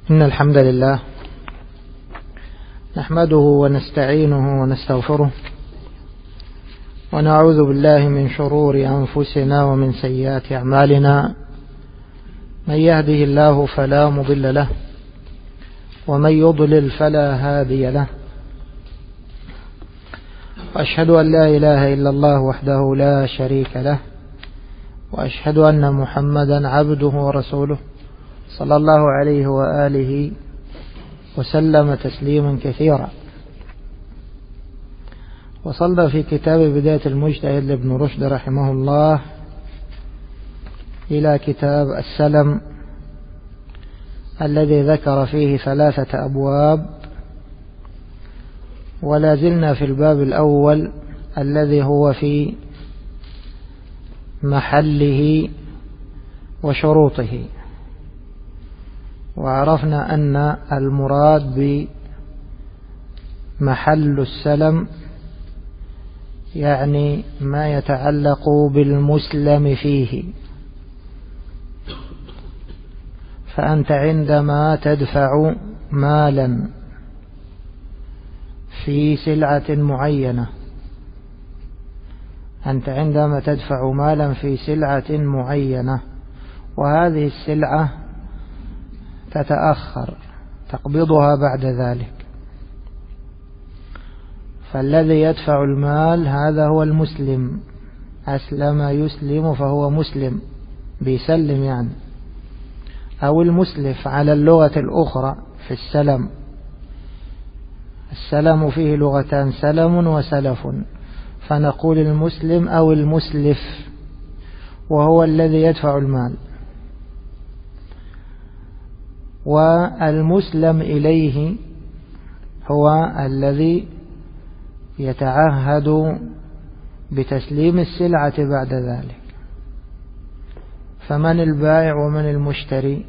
إن الحمد لله نحمده ونستعينه ونستغفره ونعوذ بالله من شرور أنفسنا ومن سيئات أعمالنا. من يهده الله فلا مضل له ومن يضلل فلا هادي له. وأشهد أن لا إله إلا الله وحده لا شريك له وأشهد أن محمدا عبده ورسوله صلى الله عليه وآله وسلم تسليما كثيرا. وصلنا في كتاب بداية المجتهد لابن رشد رحمه الله إلى كتاب السلم الذي ذكر فيه 3 أبواب، ولا زلنا في الباب الأول الذي هو في محله وشروطه. وعرفنا أن المراد بمحل السلم يعني ما يتعلق بالمسلم فيه. فأنت عندما تدفع مالا في سلعة معينة، أنت عندما تدفع مالا في سلعة معينة وهذه السلعة تتأخر تقبضها بعد ذلك، فالذي يدفع المال هذا هو المسلم. أسلم يسلم فهو مسلم، بيسلم يعني. أو المسلف على اللغة الأخرى في السلم. السلم فيه لغتان، سلم وسلف، فنقول المسلم أو المسلف وهو الذي يدفع المال. والمسلم إليه هو الذي يتعهد بتسليم السلعة بعد ذلك. فمن البائع ومن المشتري؟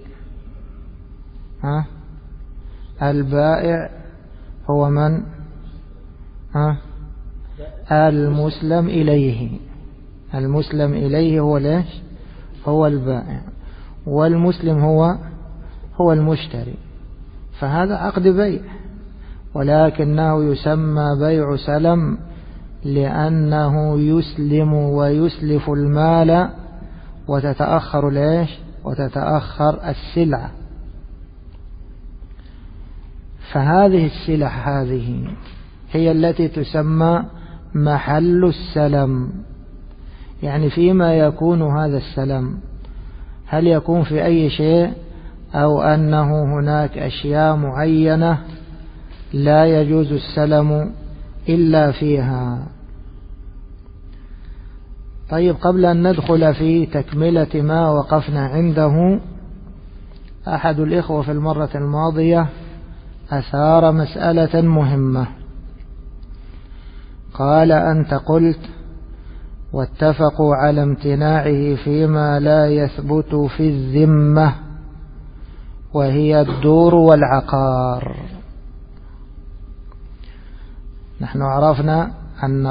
البائع هو من؟ المسلم إليه. المسلم إليه هو ليش؟ هو البائع. والمسلم هو المشتري. فهذا عقد بيع، ولكنه يسمى بيع سلم لأنه يسلم ويسلف المال وتتأخر ليش؟ وتتأخر السلعة. فهذه السلع هذه هي التي تسمى محل السلم. يعني فيما يكون هذا السلم، هل يكون في أي شيء أو أنه هناك أشياء معينة لا يجوز السلم إلا فيها. طيب، قبل أن ندخل في تكملة ما وقفنا عنده، أحد الإخوة في المرة الماضية أثار مسألة مهمة. قال: أنت قلت واتفقوا على امتناعه فيما لا يثبت في الذمة وهي الدور والعقار. نحن عرفنا أن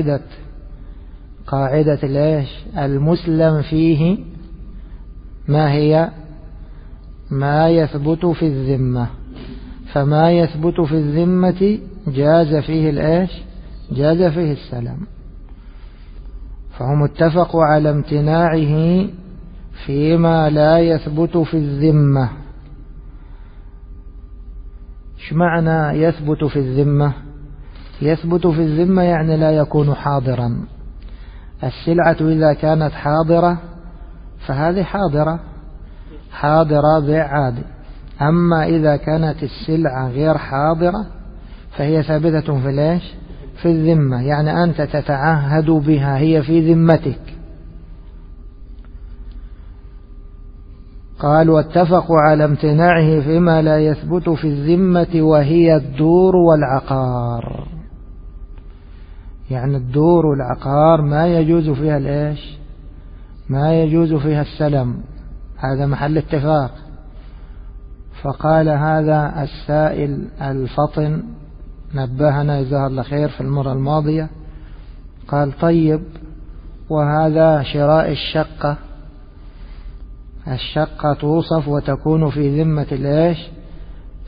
قاعدة ليش؟ المسلم فيه ما هي؟ ما يثبت في الذمة. فما يثبت في الذمة جاز فيه الإيش؟ جاز فيه السلام. فهم اتفقوا على امتناعه فيما لا يثبت في الذمة. ايش معنى يثبت في الذمة؟ يثبت في الذمة يعني لا يكون حاضرا. السلعة إذا كانت حاضرة فهذه حاضرة بيع عادي. أما إذا كانت السلعة غير حاضرة فهي ثابتة في ليش؟ في الذمة. يعني أنت تتعهد بها، هي في ذمتك. قال: واتفقوا على امتناعه فيما لا يثبت في الذمة وهي الدور والعقار. يعني الدور والعقار ما يجوز فيها الإيش؟ ما يجوز فيها السلم. هذا محل اتفاق. فقال هذا السائل الفطن نبهنا جزاه الله خير في المرة الماضية. قال: طيب، وهذا شراء الشقة توصف وتكون في ذمة الإيش؟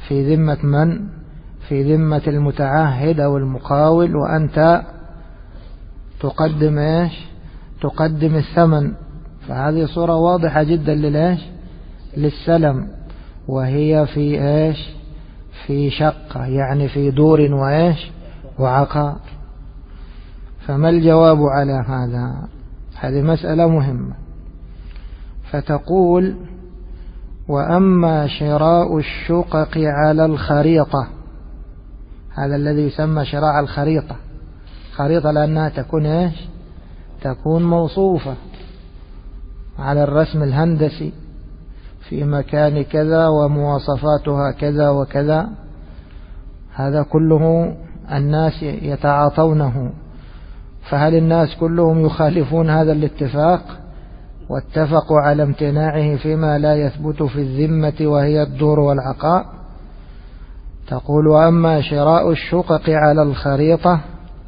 في ذمة من؟ في ذمة المتعهد أو المقاول، وأنت تقدم إيش؟ تقدم الثمن. فهذه صورة واضحة جدا للسلم، وهي في إيش؟ في شقة، يعني في دور وإيش؟ وعقار. فما الجواب على هذا؟ هذه مسألة مهمة. فتقول: وأما شراء الشقق على الخريطة، هذا الذي يسمى شراء الخريطة، خريطة لأنها تكون إيش؟ تكون موصوفة على الرسم الهندسي في مكان كذا ومواصفاتها كذا وكذا، هذا كله الناس يتعاطونه. فهل الناس كلهم يخالفون هذا الاتفاق واتفقوا على امتناعه فيما لا يثبت في الذمة وهي الدور والعقار؟ تقول: وأما شراء الشقق على الخريطة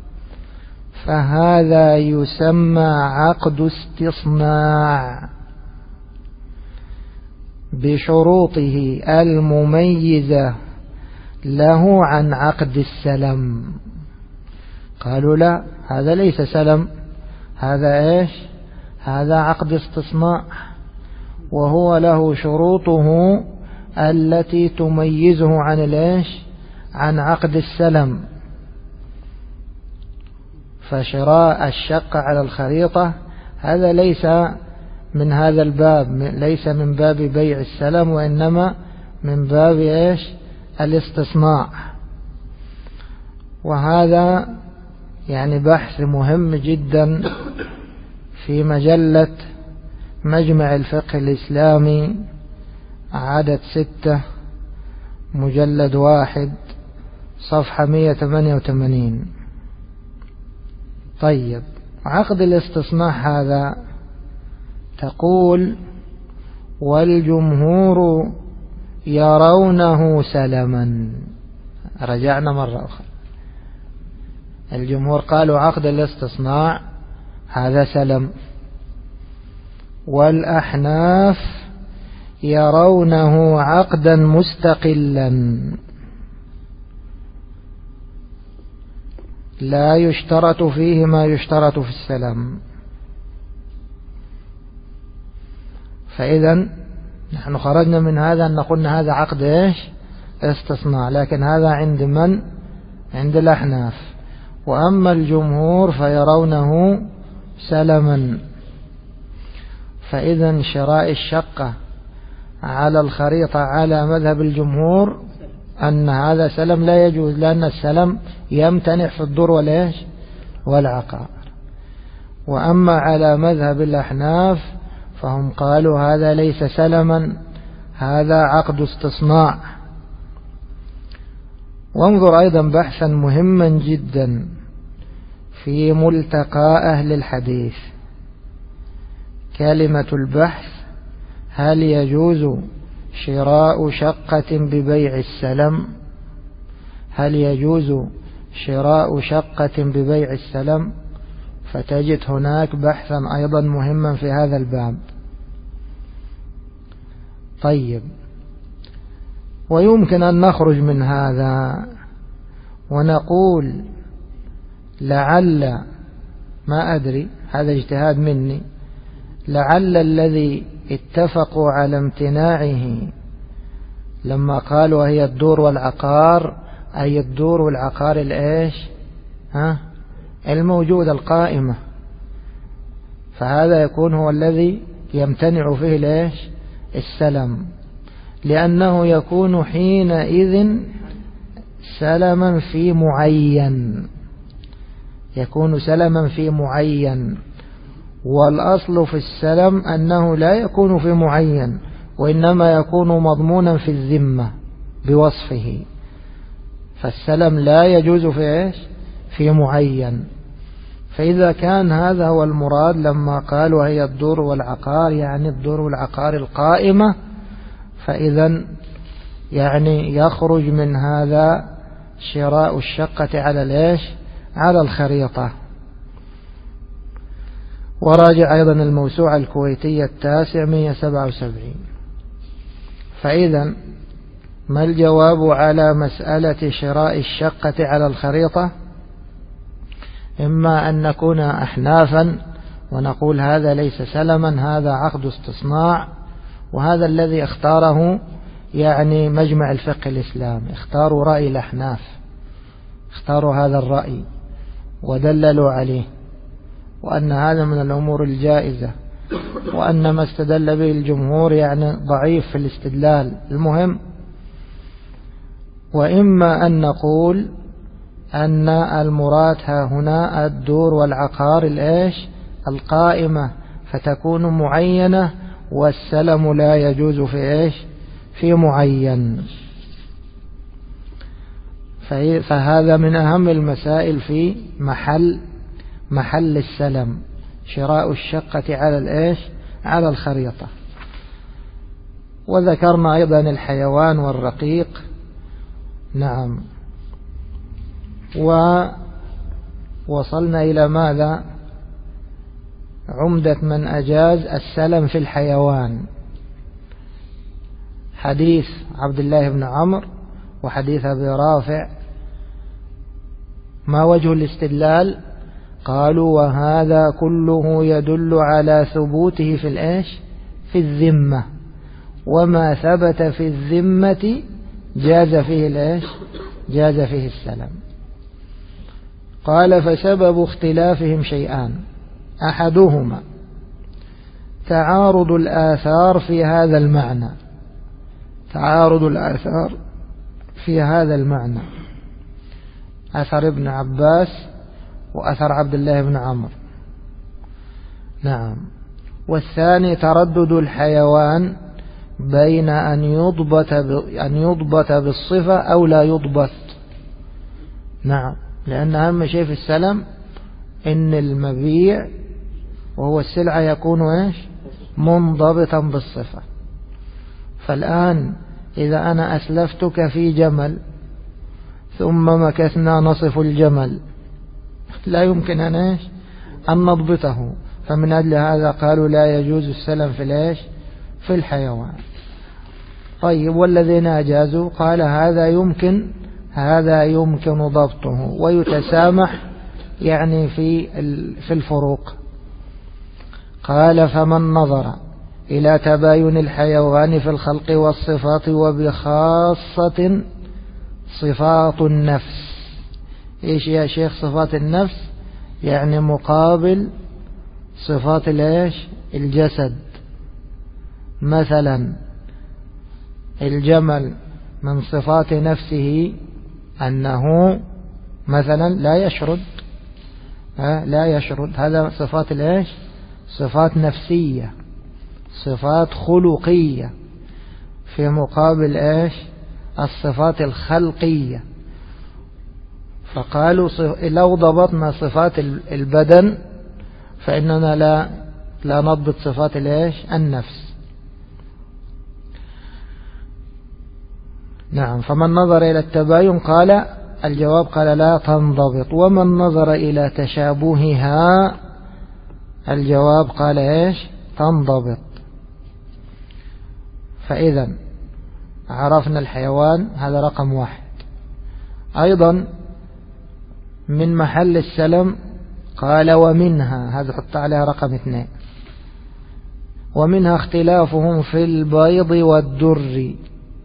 فهذا يسمى عقد استصناع بشروطه المميزة له عن عقد السلم. قالوا: لا، هذا ليس سلم، هذا إيش؟ هذا عقد استصناع، وهو له شروطه التي تميزه عن الإيش؟ عن عقد السلم. فشراء الشقة على الخريطة هذا ليس من هذا الباب، ليس من باب بيع السلم، وإنما من باب إيش؟ الاستصناع. وهذا يعني بحث مهم جدا في مجلة مجمع الفقه الإسلامي عدد 6 مجلد 1 صفحة 188. طيب، عقد الاستصناع هذا تقول: والجمهور يرونه سلما. رجعنا مرة أخرى، الجمهور قالوا عقد الاستصناع هذا سلم، والأحناف يرونه عقدا مستقلا لا يشترط فيه ما يشترط في السلم. فإذا نحن خرجنا من هذا أن قلنا هذا عقد إيش؟ استصناع، لكن هذا عند من؟ عند الأحناف. وأما الجمهور فيرونه سلما. فإذا شراء الشقة على الخريطة على مذهب الجمهور أن هذا سلم لا يجوز، لأن السلم يمتنع في الدور والإيش؟ والعقار. وأما على مذهب الأحناف فهم قالوا هذا ليس سلما، هذا عقد استصناع. وانظر أيضا بحثا مهما جدا في ملتقى أهل الحديث. كلمة البحث: هل يجوز شراء شقة ببيع السلم؟ هل يجوز شراء شقة ببيع السلم؟ فتجد هناك بحثا أيضا مهما في هذا الباب. طيب، ويمكن أن نخرج من هذا ونقول لعل، ما أدري، هذا اجتهاد مني، لعل الذي اتفقوا على امتناعه لما قالوا هي الدور والعقار، أي الدور والعقار الإيش؟ الموجود القائمة. فهذا يكون هو الذي يمتنع فيه الإيش؟ السلم، لأنه يكون حينئذ سلما في معين، يكون سلما في معين. والأصل في السلم أنه لا يكون في معين، وإنما يكون مضمونا في الذمة بوصفه. فالسلم لا يجوز في إيش؟ في معين. فإذا كان هذا هو المراد لما قالوا هي الدور والعقار، يعني الدور والعقار القائمة، فإذا يعني يخرج من هذا شراء الشقة على الإيش؟ على الخريطة. وراجع أيضا الموسوعة الكويتية 9 177. فإذا ما الجواب على مسألة شراء الشقة على الخريطة؟ إما أن نكون أحنافا ونقول هذا ليس سلما، هذا عقد استصناع، وهذا الذي اختاره يعني مجمع الفقه الإسلامي، اختاروا رأي الأحناف، اختاروا هذا الرأي ودللوا عليه، وأن هذا من الأمور الجائزة، وأن ما استدل به الجمهور يعني ضعيف في الاستدلال. المهم، وإما أن نقول أن المراد ها هنا الدور والعقار القائمة، فتكون معينة، والسلم لا يجوز في معين. فهذا من أهم المسائل في محل السلم، شراء الشقة على الخريطة. وذكرنا أيضا الحيوان والرقيق. نعم. ووصلنا إلى ماذا؟ عمدة من أجاز السلم في الحيوان، حديث عبد الله بن عمرو وحديث أبي رافع. ما وجه الاستدلال؟ قالوا وهذا كله يدل على ثبوته في الذمة، وما ثبت في الذمة جاز فيه السلم. قال فسبب اختلافهم شيئان: أحدهما تعارض الآثار في هذا المعنى، أثر ابن عباس وأثر عبد الله بن عمرو. نعم. والثاني تردد الحيوان بين أن يضبط بالصفة أو لا يضبط. نعم، لأن أهم شيء في السلم إن المبيع وهو السلعة يكون منضبطا بالصفة. فالآن إذا أنا أسلفتك في جمل ثم مكثنا نصف الجمل، لا يمكن أن نضبطه، فمن أجل هذا قالوا لا يجوز السلم في الحيوان. طيب، والذين أجازوا قال هذا يمكن ضبطه ويتسامح يعني في الفروق. قال فمن نظر إلى تباين الحيوان في الخلق والصفات، وبخاصة صفات النفس. إيش يا شيخ صفات النفس؟ يعني مقابل صفات الجسد. مثلا الجمل من صفات نفسه أنه مثلا لا يشرد، هذا صفات صفات نفسية، صفات خلقية، في مقابل الصفات الخلقية. فقالوا لو ضبطنا صفات البدن فإننا لا نضبط صفات النفس. نعم. فمن نظر إلى التباين قال الجواب قال لا تنضبط. ومن نظر إلى تشابهها الجواب قال تنضبط. فإذا عرفنا الحيوان، هذا رقم 1. أيضا من محل السلم قال ومنها، هذا حط عليها رقم 2، ومنها اختلافهم في البيض والدر.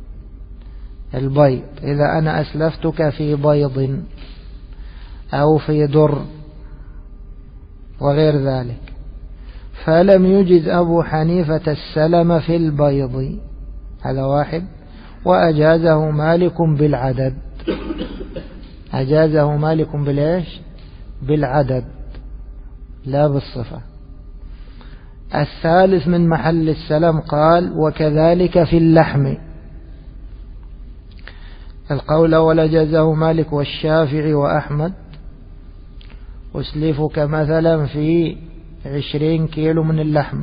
البيض إذا أنا أسلفتك في بيض أو في در وغير ذلك، فلم يجز أبو حنيفة السلم في البيض، هذا واحد. وأجازه مالك بالعدد، أجازه مالك بالعدد لا بالصفة. الثالث من محل السلم قال وكذلك في اللحم. القول ولجزه مالك والشافعي وأحمد. أسلفك مثلا في 20 كيلو من اللحم،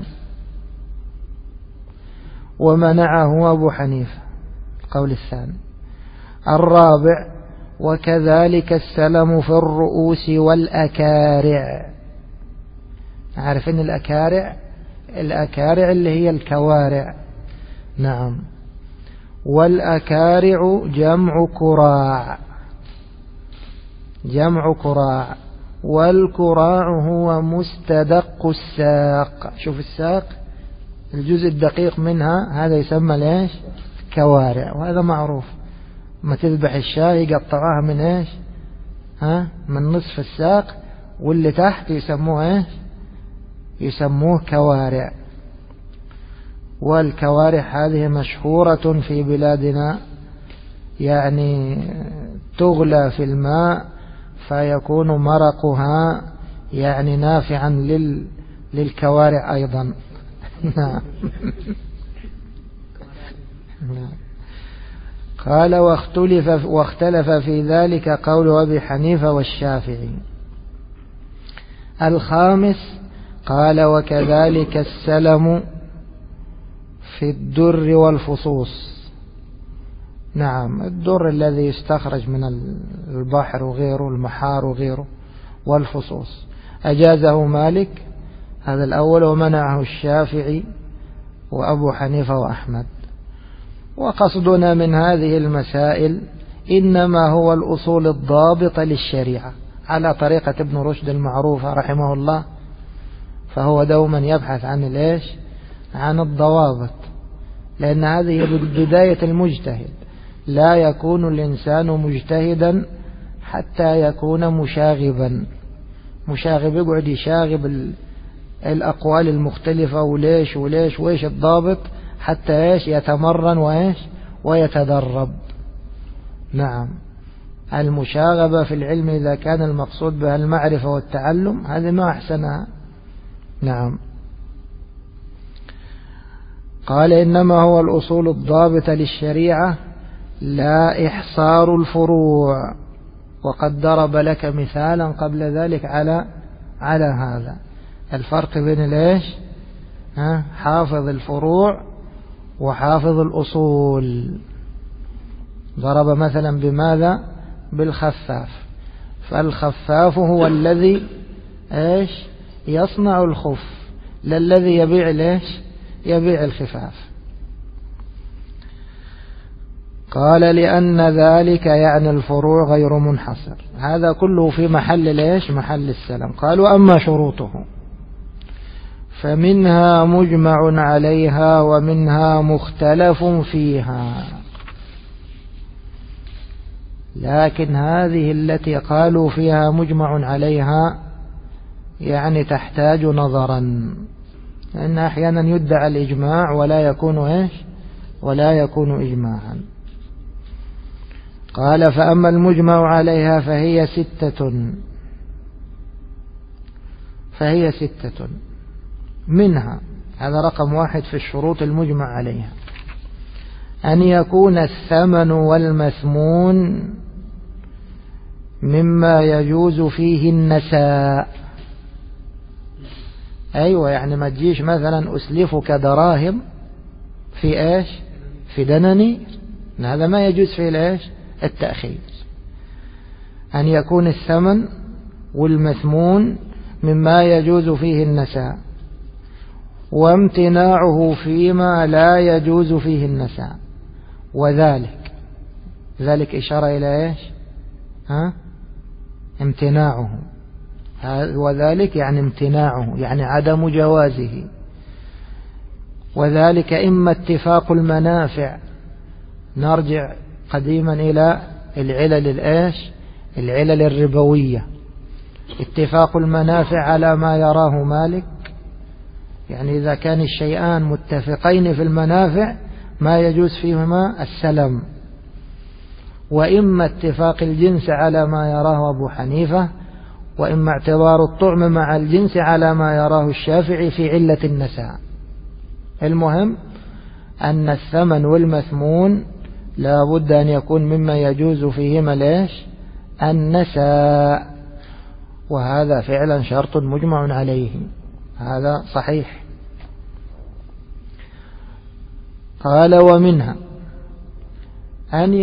ومنعه أبو حنيفة، القول الثاني. الرابع وكذلك السلم في الرؤوس والأكارع. عارفين الأكارع اللي هي الكوارع. نعم. والأكارع جمع كراع، جمع كراع. والكراع هو مستدق الساق. شوف الساق الجزء الدقيق منها هذا يسمى ليش؟ كوارع، وهذا معروف. ما تذبح الشاة يقطعها من ايش؟ من نصف الساق، واللي تحت يسموه ايش؟ يسموه كوارع. والكوارع هذه مشهورة في بلادنا، يعني تغلى في الماء فيكون مرقها يعني نافعا للكوارع أيضا. قال واختلف في ذلك قول أبي حنيفة والشافعي. الخامس قال وكذلك السلم في الدر والفصوص. نعم، الدر الذي يستخرج من البحر وغيره، المحار وغيره، والفصوص أجازه مالك هذا الأول، ومنعه الشافعي وأبو حنيفة وأحمد. وقصدنا من هذه المسائل إنما هو الأصول الضابطة للشريعة على طريقة ابن رشد المعروفة رحمه الله، فهو دوما يبحث عن الإيش؟ عن الضوابط، لأن هذه بداية المجتهد. لا يكون الإنسان مجتهدا حتى يكون مشاغبا. مشاغب يقعد يشاغب الأقوال المختلفة وليش وليش وإيش الضابط، حتى إيش؟ يتمرن وإيش؟ ويتدرب. نعم، المشاغبة في العلم إذا كان المقصود بها المعرفة والتعلم هذه ما أحسنها. نعم. قال إنما هو الأصول الضابطة للشريعة لا إحصار الفروع. وقد ضرب لك مثالا قبل ذلك على هذا الفرق بين الإيش؟ حافظ الفروع وحافظ الأصول. ضرب مثلا بماذا؟ بالخفاف. فالخفاف هو الذي إيش؟ يصنع الخف، لا الذي يبيع الإيش؟ يبيع الخفاف. قال لأن ذلك يعني الفروع غير منحصر. هذا كله في محل الإيش؟ محل السلام. قالوا أما شروطه فمنها مجمع عليها ومنها مختلف فيها. لكن هذه التي قالوا فيها مجمع عليها يعني تحتاج نظرا، لأن أحيانا يدعى الإجماع ولا يكون إيش؟ ولا يكون إجماعا. قال فأما المجمع عليها فهي ستة منها، هذا رقم 1 في الشروط المجمع عليها: أن يكون الثمن والمثمون مما يجوز فيه النساء. أيوة، يعني ما تجيش مثلا أسلفك دراهم في إيش؟ في دنانير، هذا ما يجوز فيه الإيش؟ التأخير. أن يكون الثمن والمثمون مما يجوز فيه النساء، وامتناعه فيما لا يجوز فيه النساء. ذلك إشارة إلى إيش؟ امتناعه. وذلك يعني امتناعه، يعني عدم جوازه. وذلك إما اتفاق المنافع، نرجع قديما إلى العلل الربوية. اتفاق المنافع على ما يراه مالك، يعني إذا كان الشيئان متفقين في المنافع ما يجوز فيهما السلم. وإما اتفاق الجنس على ما يراه أبو حنيفة، وإما اعتبار الطعم مع الجنس على ما يراه الشافعي في علة النساء. المهم أن الثمن والمثمون لا بد أن يكون مما يجوز فيهما ليش؟ النساء. وهذا فعلا شرط مجمع عليه، هذا صحيح. قال ومنها أن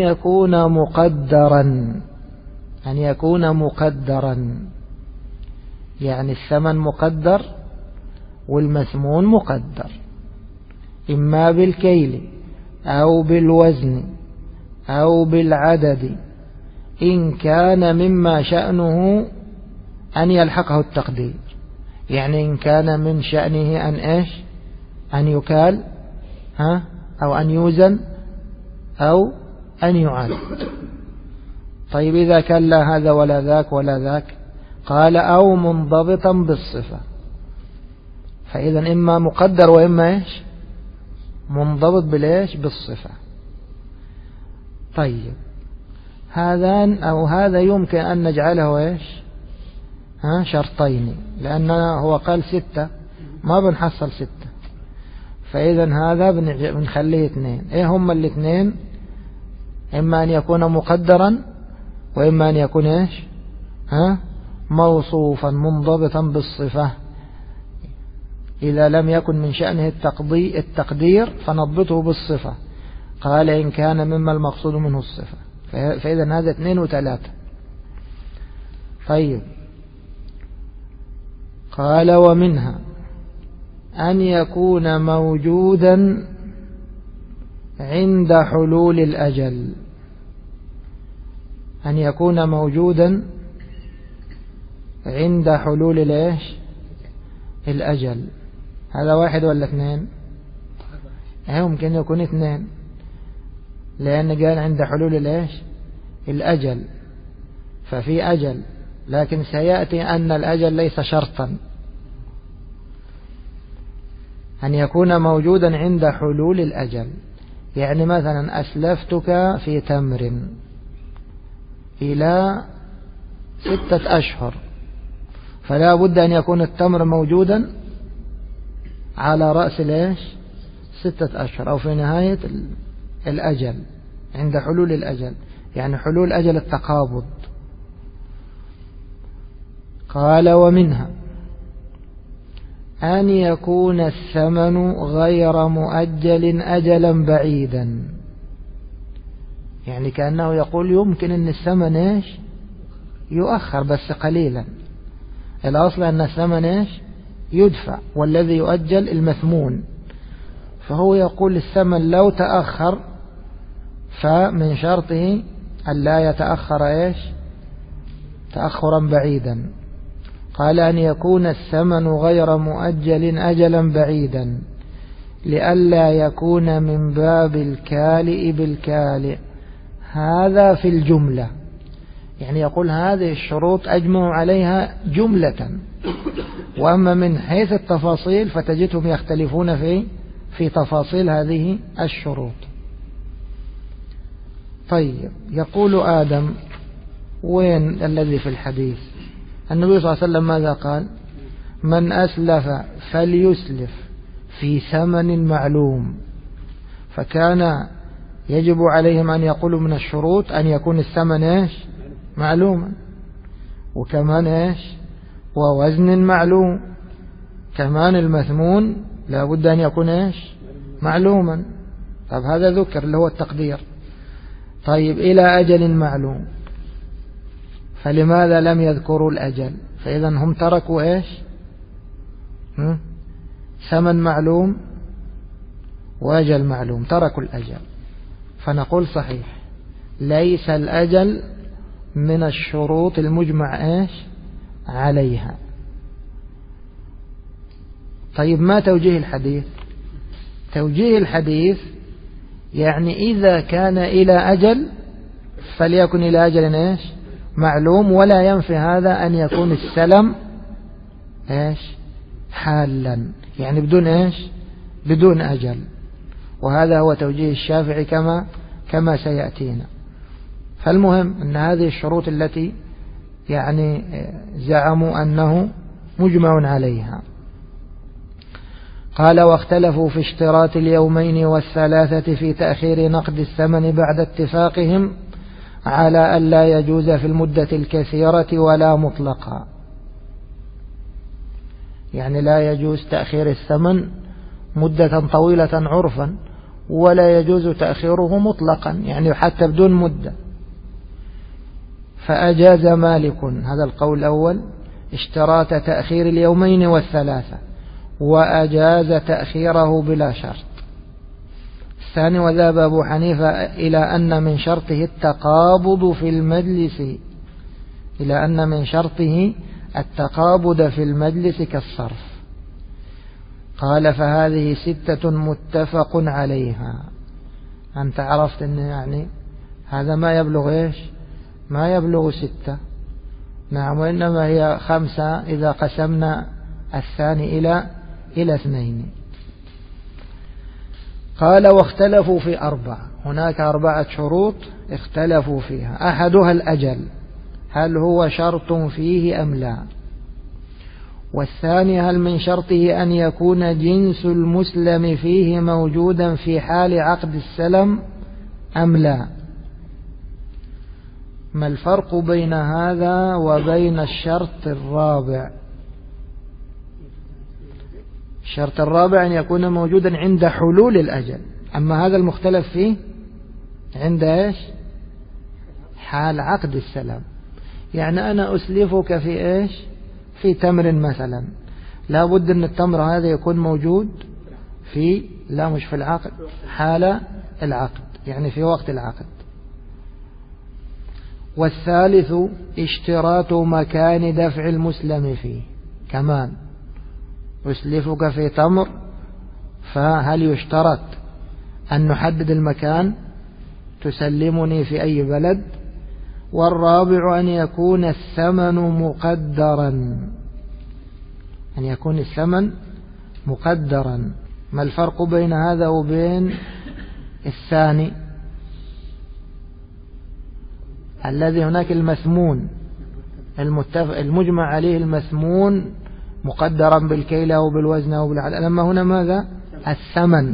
يكون مقدرا، يعني الثمن مقدر والمثمون مقدر، إما بالكيل أو بالوزن أو بالعدد إن كان مما شأنه أن يلحقه التقدير. يعني إن كان من شأنه أن إيش؟ أن يكال أو أن يوزن أو أن يعاد. طيب إذا كان لا هذا ولا ذاك ولا ذاك، قال أو منضبطا بالصفة. فإذا إما مقدر وإما إيش؟ منضبط بالإيش؟ بالصفة. طيب هذان أو هذا يمكن أن نجعله إيش؟ شرطين، لأننا هو قال 6 ما بنحصل 6، فإذا هذا بنخليه 2. إيه هم الاثنين؟ إما أن يكون مقدرا وإما أن يكون إيش؟ موصوفا منضبطا بالصفة. إذا لم يكن من شأنه التقدير فنضبطه بالصفة. قال إن كان مما المقصود منه الصفة. فإذا هذا 2 و3. طيب قال ومنها أن يكون موجودا عند حلول الأجل. أن يكون موجودا عند حلول الإيش؟ الأجل. هذا 1 ولا 2؟ ممكن يكون 2، لأن قال عند حلول الإيش؟ الأجل. ففي أجل، لكن سيأتي أن الأجل ليس شرطا. أن يكون موجودا عند حلول الأجل، يعني مثلا أسلفتك في تمر إلى 6 أشهر، فلا بد أن يكون التمر موجودا على رأس الإيش؟ 6 أشهر، أو في نهاية الأجل عند حلول الأجل، يعني حلول أجل التقابض. قال ومنها أن يكون الثمن غير مؤجل أجلا بعيدا. يعني كأنه يقول يمكن أن الثمن إيش؟ يؤخر بس قليلا. الأصل أن الثمن إيش؟ يدفع، والذي يؤجل المثمون. فهو يقول الثمن لو تأخر فمن شرطه أن لا يتأخر إيش؟ تأخرا بعيدا. قال أن يكون الثمن غير مؤجل أجلا بعيدا لئلا يكون من باب الكالئ بالكالئ. هذا في الجملة، يعني يقول هذه الشروط أجمع عليها جملة، وأما من حيث التفاصيل فتجدهم يختلفون في تفاصيل هذه الشروط. طيب يقول آدم وين الذي في الحديث؟ النبي صلى الله عليه وسلم ماذا قال؟ من أسلف فليسلف في ثمن معلوم. فكان يجب عليهم أن يقولوا من الشروط أن يكون الثمن إيش؟ معلوما، وكمان إيش؟ ووزن معلوم. كمان المثمون لا بد أن يكون إيش؟ معلوما. طب هذا ذكر اللي هو التقدير. طيب إلى أجل معلوم، فلماذا لم يذكروا الأجل؟ فإذا هم تركوا إيش؟ ثمن معلوم وأجل معلوم، تركوا الأجل. فنقول صحيح ليس الأجل من الشروط المجمع إيش؟ عليها. طيب ما توجيه الحديث؟ توجيه الحديث يعني إذا كان إلى أجل فليكن إلى أجل إيش؟ معلوم، ولا ينفي هذا أن يكون السلم إيش؟ حالا، يعني بدون إيش؟ بدون أجل. وهذا هو توجيه الشافعي كما سيأتينا. فالمهم أن هذه الشروط التي يعني زعموا أنه مجمع عليها. قال واختلفوا في اشتراط اليومين والثلاثة في تأخير نقد الثمن بعد اتفاقهم على أن لا يجوز في المدة الكثيرة ولا مطلقا. يعني لا يجوز تأخير الثمن مدة طويلة عرفا، ولا يجوز تأخيره مطلقا يعني حتى بدون مدة. فأجاز مالك، هذا القول الأول، اشتراط تأخير اليومين والثلاثة، وأجاز تأخيره بلا شرط. الثاني وذهب أبو حنيفة إلى أن من شرطه التقابض في المجلس، إلى أن من شرطه التقابض في المجلس كالصرف. قال فهذه 6 متفق عليها. أنت عرفت أن يعني هذا ما يبلغ إيش؟ ما يبلغ 6. نعم، وإنما هي 5 إذا قسمنا الثاني إلى 2. قال واختلفوا في 4، هناك 4 شروط اختلفوا فيها. أحدها الأجل، هل هو شرط فيه أم لا؟ والثاني هل من شرطه أن يكون جنس المسلم فيه موجودا في حال عقد السلم أم لا؟ ما الفرق بين هذا وبين الشرط الرابع؟ الشرط الرابع أن يكون موجودا عند حلول الأجل، أما هذا المختلف فيه عند إيش؟ حال عقد السلام. يعني أنا أسلفك في إيش؟ في تمر مثلا، لا بد أن التمر هذا يكون موجود في، لا مش في العقد، حال العقد، يعني في وقت العقد. والثالث اشتراط مكان دفع المسلم فيه، كمان أسلفك في تمر، فهل يشترط أن نحدد المكان؟ تسلمني في أي بلد؟ والرابع أن يكون الثمن مقدرا، أن يكون الثمن مقدرا. ما الفرق بين هذا وبين الثاني الذي هناك المثمون المجمع عليه، المثمون مقدرا بالكيل أو بالوزن أو بالعدد، أما هنا ماذا؟ الثمن،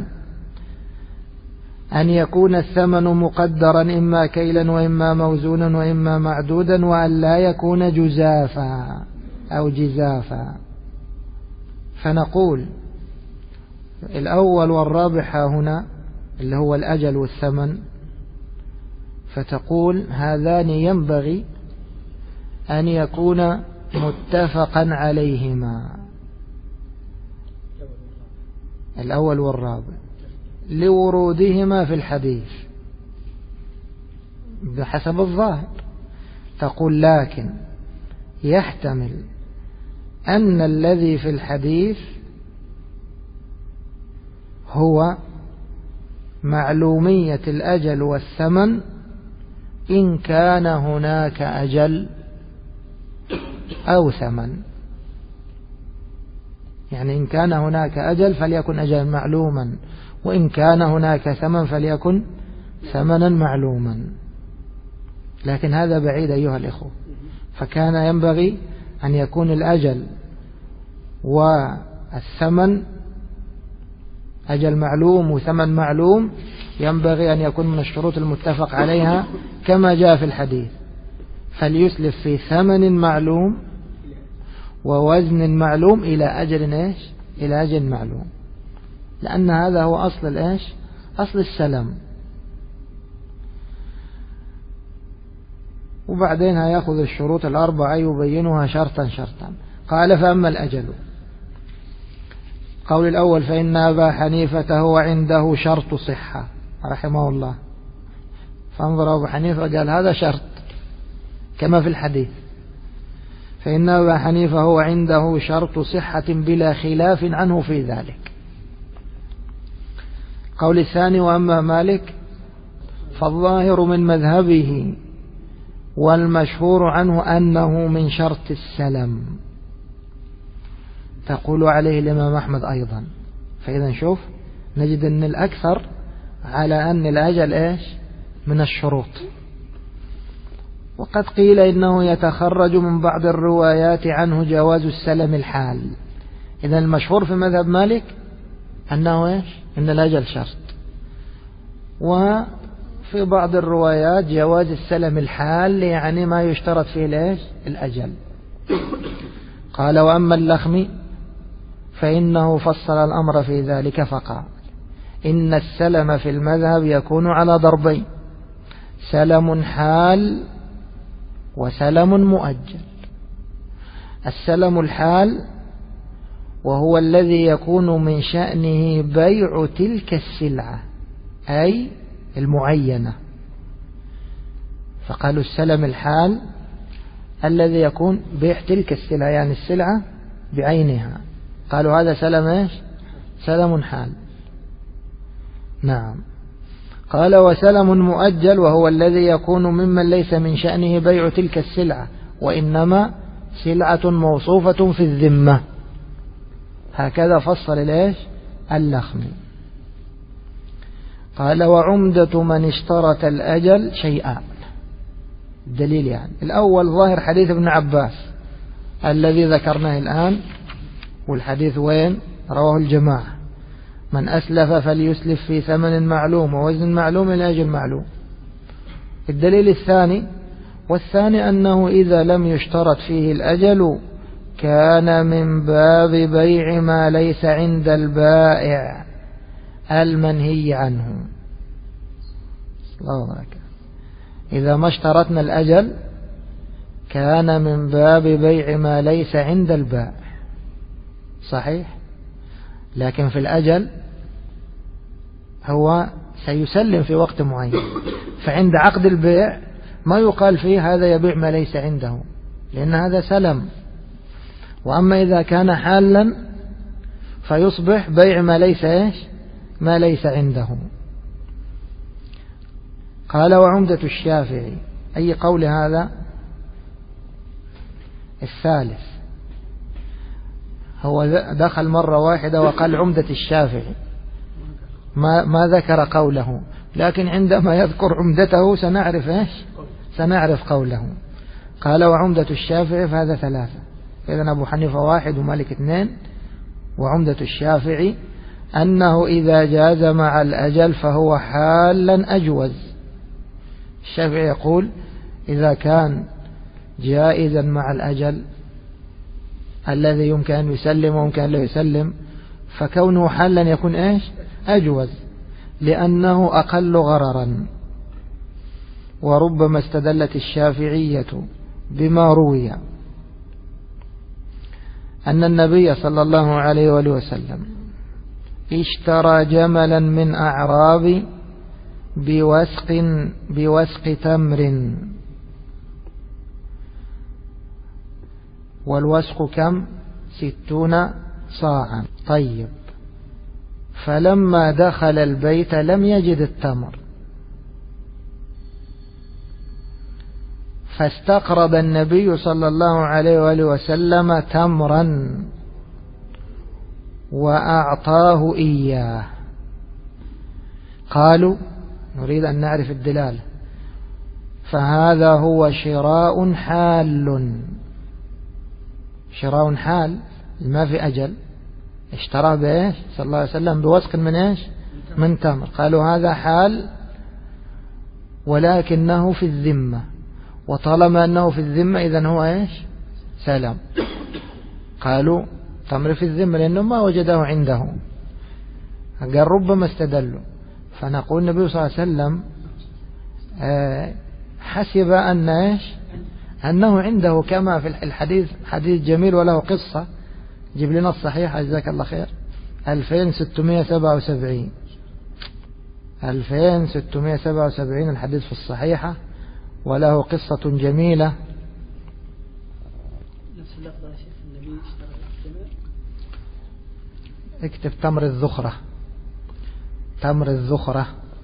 أن يكون الثمن مقدرا إما كيلا وإما موزونا وإما معدودا، وأن لا يكون جزافا أو جزافا. فنقول الأول والرابع هنا اللي هو الأجل والثمن، فتقول هذان ينبغي أن يكون متفقا عليهما، الأول والرابع، لورودهما في الحديث بحسب الظاهر. تقول لكن يحتمل أن الذي في الحديث هو معلومية الأجل والثمن إن كان هناك أجل أو ثمن، يعني إن كان هناك أجل فليكن أجل معلوما، وإن كان هناك ثمن فليكن ثمنا معلوما. لكن هذا بعيد أيها الإخوة، فكان ينبغي أن يكون الأجل والثمن، أجل معلوم وثمن معلوم، ينبغي أن يكون من الشروط المتفق عليها كما جاء في الحديث، فليسلف في ثمن معلوم ووزن معلوم إلى أجل إيش؟ إلى أجل معلوم، لأن هذا هو أصل إيش؟ أصل السلم. وبعدين هيأخذ الشروط 4 يبينها شرطا شرطا. قال فأما الأجل، قول الأول فإن أبا حنيفة هو عنده شرط صحة رحمه الله، فانظر أبو حنيفة قال هذا شرط كما في الحديث، فإن أبا حنيفة هو عنده شرط صحة بلا خلاف عنه في ذلك. قول الثاني وأما مالك فالظاهر من مذهبه والمشهور عنه أنه من شرط السلم، تقول عليه الإمام أحمد أيضا. فإذا نشوف نجد أن الأكثر على أن الأجل إيش؟ من الشروط. وقد قيل إنه يتخرج من بعض الروايات عنه جواز السلم الحال. إذا المشهور في مذهب مالك أنه إيش؟ إن الأجل شرط، وفي بعض الروايات جواز السلم الحال، يعني ما يشترط فيه الإيش؟ الأجل. قال وأما اللخمي فإنه فصل الأمر في ذلك فقال إن السلم في المذهب يكون على ضربين: سلم حال وسلم مؤجل. السلم الحال وهو الذي يكون من شأنه بيع تلك السلعة أي المعينة. فقالوا السلم الحال الذي يكون بيع تلك السلعة، يعني السلعة بعينها، قالوا هذا سلم إيش؟ سلم حال. نعم. قال وسلم مؤجل وهو الذي يكون ممن ليس من شأنه بيع تلك السلعة وإنما سلعة موصوفة في الذمة. هكذا فصل الإيش؟ اللخمي. قال وعمدة من اشترط الأجل شيئان. الدليل يعني الأول ظاهر حديث ابن عباس الذي ذكرناه الآن، والحديث وين؟ رواه الجماعة: من أسلف فليسلف في ثمن معلوم ووزن معلوم إلى أجل معلوم. الدليل الثاني، والثاني أنه إذا لم يشترط فيه الأجل كان من باب بيع ما ليس عند البائع المنهي عنه. الله أكبر. إذا ما اشترطنا الأجل كان من باب بيع ما ليس عند البائع. صحيح، لكن في الأجل هو سيسلم في وقت معين، فعند عقد البيع ما يقال فيه هذا يبيع ما ليس عنده، لأن هذا سلم. وأما إذا كان حالا فيصبح بيع ما ليس إيش؟ ما ليس عنده. قال وعمدة الشافعي، أي قول هذا؟ الثالث. هو دخل مرة واحدة وقال عمدة الشافعي، ما ذكر قوله، لكن عندما يذكر عمدته سنعرف إيش؟ سنعرف قوله. قال وعمدة الشافعي، فهذا ثلاثة. إذن أبو حنيفة واحد ومالك اثنين، وعمدة الشافعي أنه إذا جاز مع الأجل فهو حالا أجوز. الشافعي يقول إذا كان جائزا مع الأجل الذي يمكن أن يسلم ويمكن أن لا يسلم، فكونه حالا يكون إيش؟ أجوز، لأنه أقل غررا. وربما استدلت الشافعية بما روي أن النبي صلى الله عليه وآله وسلم اشترى جملا من أعراب بوسق تمر، والوسق كم؟ 60 صاعا. طيب، فلما دخل البيت لم يجد التمر، فاستقرض النبي صلى الله عليه وآله وسلم تمرا وأعطاه إياه. قالوا نريد أن نعرف الدلالة، فهذا هو شراء حال. شراء حال ما في أجل، اشترى بإيش صلى الله عليه وسلم؟ بوسق من إيش؟ من تمر. قالوا هذا حال ولكنه في الذمة، وطالما أنه في الذمة إذن هو إيش؟ سلام. قالوا تمر في الذمة لأنه ما وجده عنده. قال ربما استدلوا، فنقول النبي صلى الله عليه وسلم حسب أن إيش؟ أنه عنده، كما في الحديث، حديث جميل وله قصة. جيب لنا الصحيح جزاك الله خير. 2677 2677 الحديث في الصحيحة، وله قصة جميلة. نفس اللفظة يا شيخ، النبي اشترى التمر. اكتب تمر الذخرة، تمر الذخرة.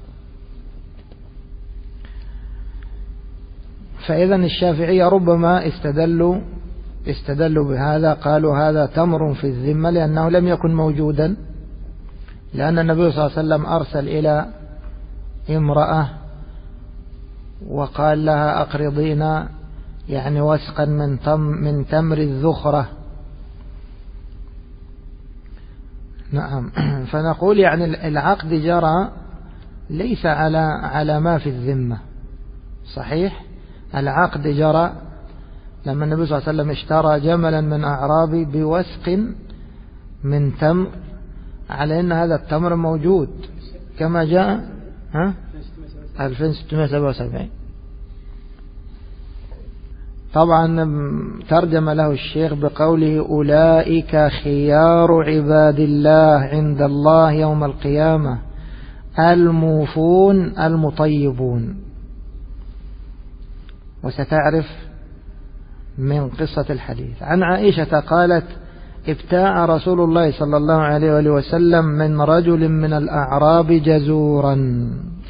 فإذا الشافعية ربما استدلوا بهذا، قالوا هذا تمر في الذمة لأنه لم يكن موجودا، لأن النبي صلى الله عليه وسلم أرسل إلى امرأة وقال لها أقرضينا يعني وسقا من تمر الذخرة. نعم. فنقول يعني العقد جرى ليس على ما في الذمة. صحيح، العقد جرى لما النبي صلى الله عليه وسلم اشترى جملا من أعرابي بوسق من تمر، على أن هذا التمر موجود كما جاء 2677. طبعا ترجم له الشيخ بقوله أولئك خيار عباد الله عند الله يوم القيامة، الموفون المطيبون. وستعرف من قصة الحديث. عن عائشة قالت: ابتاع رسول الله صلى الله عليه وسلم من رجل من الأعراب جزورا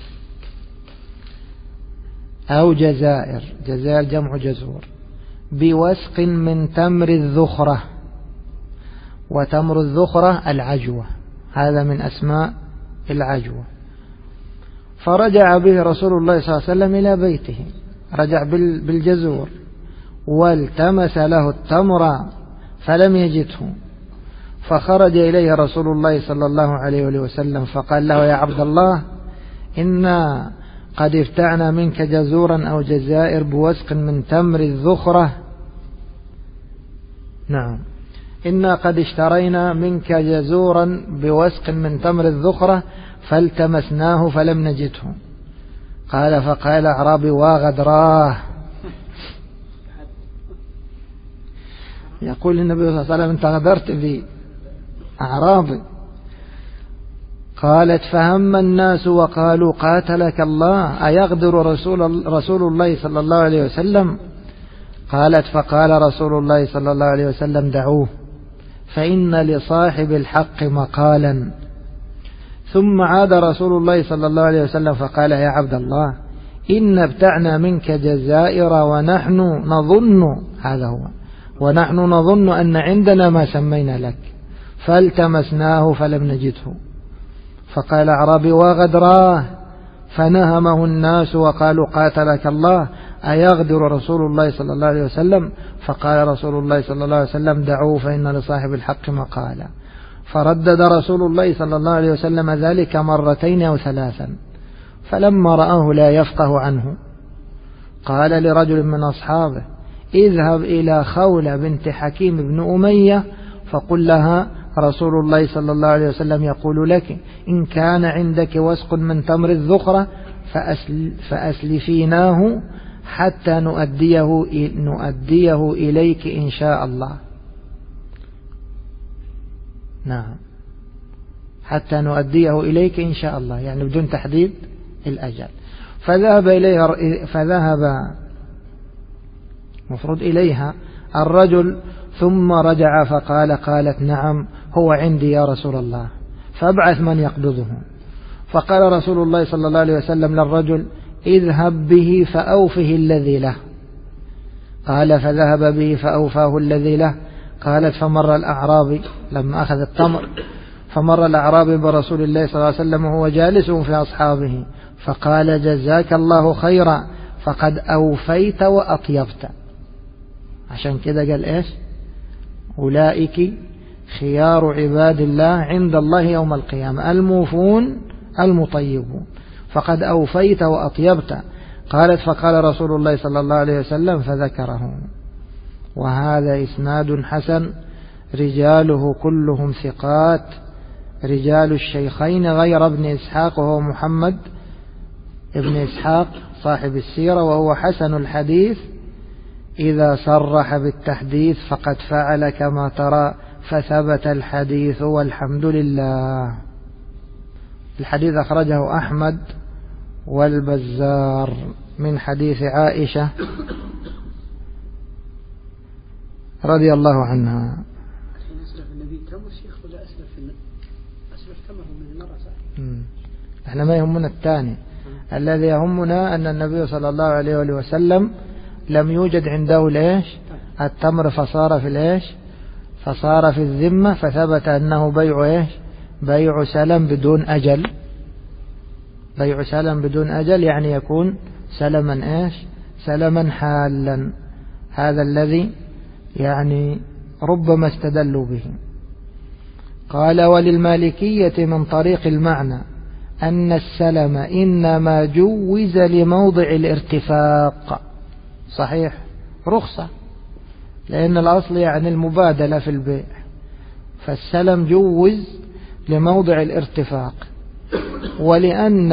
أو جزائر، جزائر جمع جزور، بوسق من تمر الذخرة، وتمر الذخرة العجوة، هذا من أسماء العجوة. فرجع به رسول الله صلى الله عليه وسلم إلى بيته، رجع بالجزور، والتمس له التمر فلم يجده، فخرج إليه رسول الله صلى الله عليه وسلم فقال له: يا عبد الله، إنا قد ابتعنا منك جزورا أو جزائر بوسق من تمر الذخرة. نعم، إنا قد اشترينا منك جزورا بوسق من تمر الذخرة فالتمسناه فلم نجده. قال: فقال أعرابي: واغدراه. يقول النبي صلى الله عليه وسلم: انت غدرت بي أعرابي. قالت: فهم الناس وقالوا: قاتلك الله، أيغدر رسول الله صلى الله عليه وسلم؟ قالت: فقال رسول الله صلى الله عليه وسلم: دعوه، فإن لصاحب الحق مقالا. ثم عاد رسول الله صلى الله عليه وسلم فقال: يا عبد الله، إن ابتعنا منك جزائر ونحن نظن، هذا هو، ونحن نظن أن عندنا ما سمينا لك، فالتمسناه فلم نجده. فقال أعرابي: وغدراه. فنهمه الناس وقالوا: قاتلك الله، أيغدر رسول الله صلى الله عليه وسلم؟ فقال رسول الله صلى الله عليه وسلم: دعوه، فإن لصاحب الحق مقالا. فردد رسول الله صلى الله عليه وسلم ذلك مرتين أو ثلاثا، فلما رآه لا يفقه عنه قال لرجل من أصحابه: اذهب إلى خولة بنت حكيم بن أمية فقل لها: رسول الله صلى الله عليه وسلم يقول لك: إن كان عندك وسق من تمر الذخرة فأسلفيناه حتى نؤديه إليك إن شاء الله. نعم، حتى نؤديه إليك إن شاء الله، يعني بدون تحديد الأجل. فذهب مفروض إليها الرجل، ثم رجع فقال: قالت: نعم، هو عندي يا رسول الله، فابعث من يقبضه. فقال رسول الله صلى الله عليه وسلم للرجل: اذهب به فأوفه الذي له. قال: فذهب به فأوفاه الذي له. قالت: فمر الأعرابي لما أخذ التمر، فمر الأعرابي برسول الله صلى الله عليه وسلم وهو جالس في أصحابه، فقال: جزاك الله خيرا، فقد أوفيت وأطيبت. عشان كده قال إيش؟ أولئك خيار عباد الله عند الله يوم القيامة، الموفون المطيبون، فقد أوفيت وأطيبت. قالت: فقال رسول الله صلى الله عليه وسلم فذكره. وهذا إسناد حسن، رجاله كلهم ثقات، رجال الشيخين غير ابن إسحاق، وهو محمد ابن إسحاق صاحب السيرة، وهو حسن الحديث إذا صرح بالتحديث فقد فعل كما ترى، فثبت الحديث والحمد لله. الحديث أخرجه أحمد والبزار من حديث عائشة رضي الله عنها. أسلف النبي تمر شيخ ولا أسلف تمر من المرة؟ احنا ما يهمنا الثاني، الذي يهمنا أن النبي صلى الله عليه وسلم لم يوجد عنده الإيش؟ التمر، فصار في الإيش؟ فصار في الذمة، فثبت أنه بيع إيش؟ بيع سلم بدون أجل. بيع سلم بدون أجل يعني يكون سلما إيش؟ سلما حالا. هذا الذي يعني ربما استدلوا به. قال: وللمالكية من طريق المعنى أن السلم إنما جوز لموضع الارتفاق. صحيح، رخصة، لأن الأصل يعني المبادلة في البيع، فالسلم جوز لموضع الارتفاق. ولأن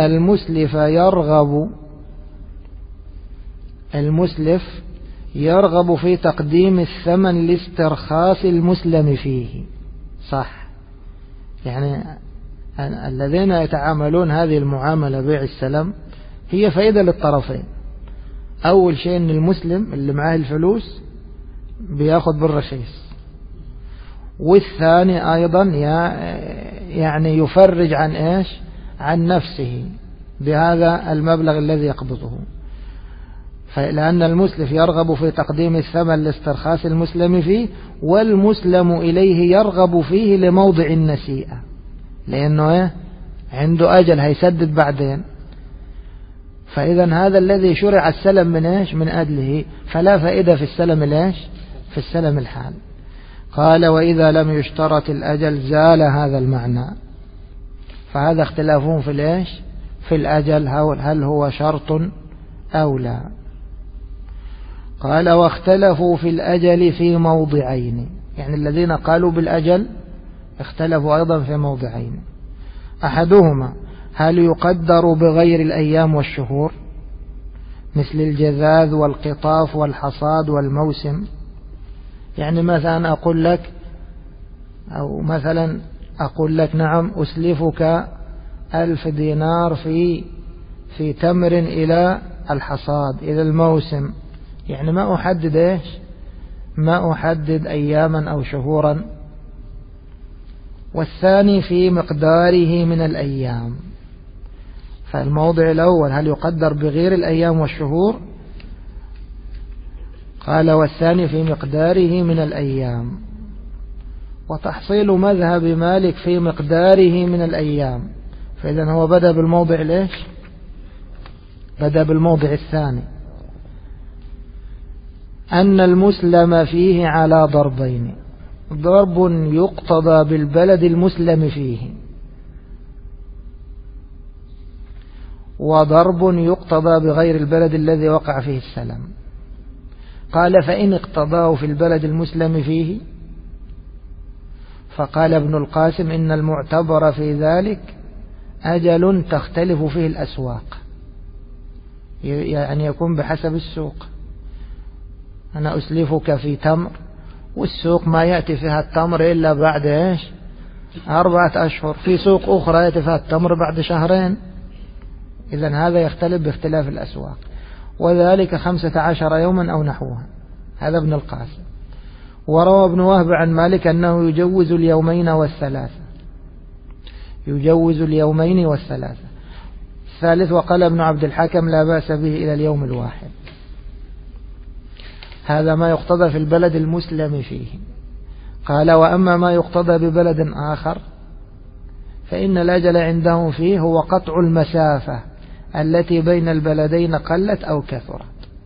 المسلف يرغب في تقديم الثمن لاسترخاص المسلم فيه. صح، يعني الذين يتعاملون هذه المعاملة بيع السلم هي فائدة للطرفين. أول شيء أن المسلم اللي معاه الفلوس بياخد بالرخيص، والثاني أيضا يعني يفرج عن إيش؟ عن نفسه بهذا المبلغ الذي يقبضه، لأن المسلف يرغب في تقديم الثمن لاسترخاص المسلم فيه، والمسلم إليه يرغب فيه لموضع النسيئة، لأنه عنده أجل هيسدد بعدين. فإذا هذا الذي شرع السلم من إيش؟ من أجله، فلا فائدة في السلم الإيش؟ في السلم الحال. قال وإذا لم يشترط الأجل زال هذا المعنى. فهذا اختلافهم في الإيش؟ في الأجل، هل هو شرط أو لا. قال واختلفوا في الأجل في موضعين، يعني الذين قالوا بالأجل اختلفوا أيضا في موضعين. أحدهما هل يقدر بغير الأيام والشهور مثل الجذاذ والقطاف والحصاد والموسم؟ يعني مثلا أقول لك نعم أسلفك 1000 دينار في تمر إلى الحصاد إلى الموسم، يعني ما أحدد إيش؟ ما أحدد أياما أو شهورا. والثاني في مقداره من الأيام. فالموضع الأول هل يقدر بغير الأيام والشهور؟ قال والثاني في مقداره من الأيام. وتحصيل مذهب مالك في مقداره من الأيام، فإذا هو بدأ بالموضع ليش؟ بدأ بالموضع الثاني، أن المسلم فيه على ضربين: ضرب يقتضى بالبلد المسلم فيه، وضرب يقتضى بغير البلد الذي وقع فيه السلم. قال فإن اقتضاه في البلد المسلم فيه، فقال ابن القاسم إن المعتبر في ذلك أجل تختلف فيه الأسواق، يعني يكون بحسب السوق. أنا أسلفك في تمر، والسوق ما يأتي فيها التمر إلا بعد 4 أشهر، في سوق أخرى يأتي فيها التمر بعد 2 شهر. إذن هذا يختلف باختلاف الأسواق، وذلك 15 يوما أو نحوها. هذا ابن القاسم. وروى ابن وهب عن مالك أنه يجوز اليومين والثلاثة، يجوز اليومين والثلاثة. الثالث وقال ابن عبد الحكم لا بأس به إلى اليوم الواحد. هذا ما يقتضى في البلد المسلم فيه. قال وأما ما يقتضى ببلد آخر فإن الأجل عندهم فيه هو قطع المسافة التي بين البلدين قلت أو كثرت.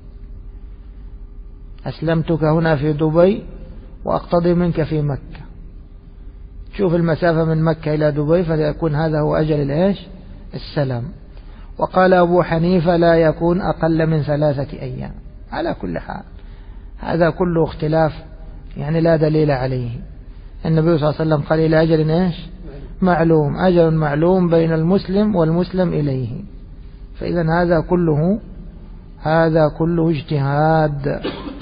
أسلمتك هنا في دبي وأقتضي منك في مكة، شوف المسافة من مكة إلى دبي، فليكون هذا هو أجل السلام. وقال أبو حنيفة لا يكون أقل من 3 أيام. على كل حال هذا كله اختلاف، يعني لا دليل عليه. النبي صلى الله عليه وسلم قال إلى أجل معلوم، أجل معلوم بين المسلم والمسلم إليه. فإذا هذا كله اجتهاد.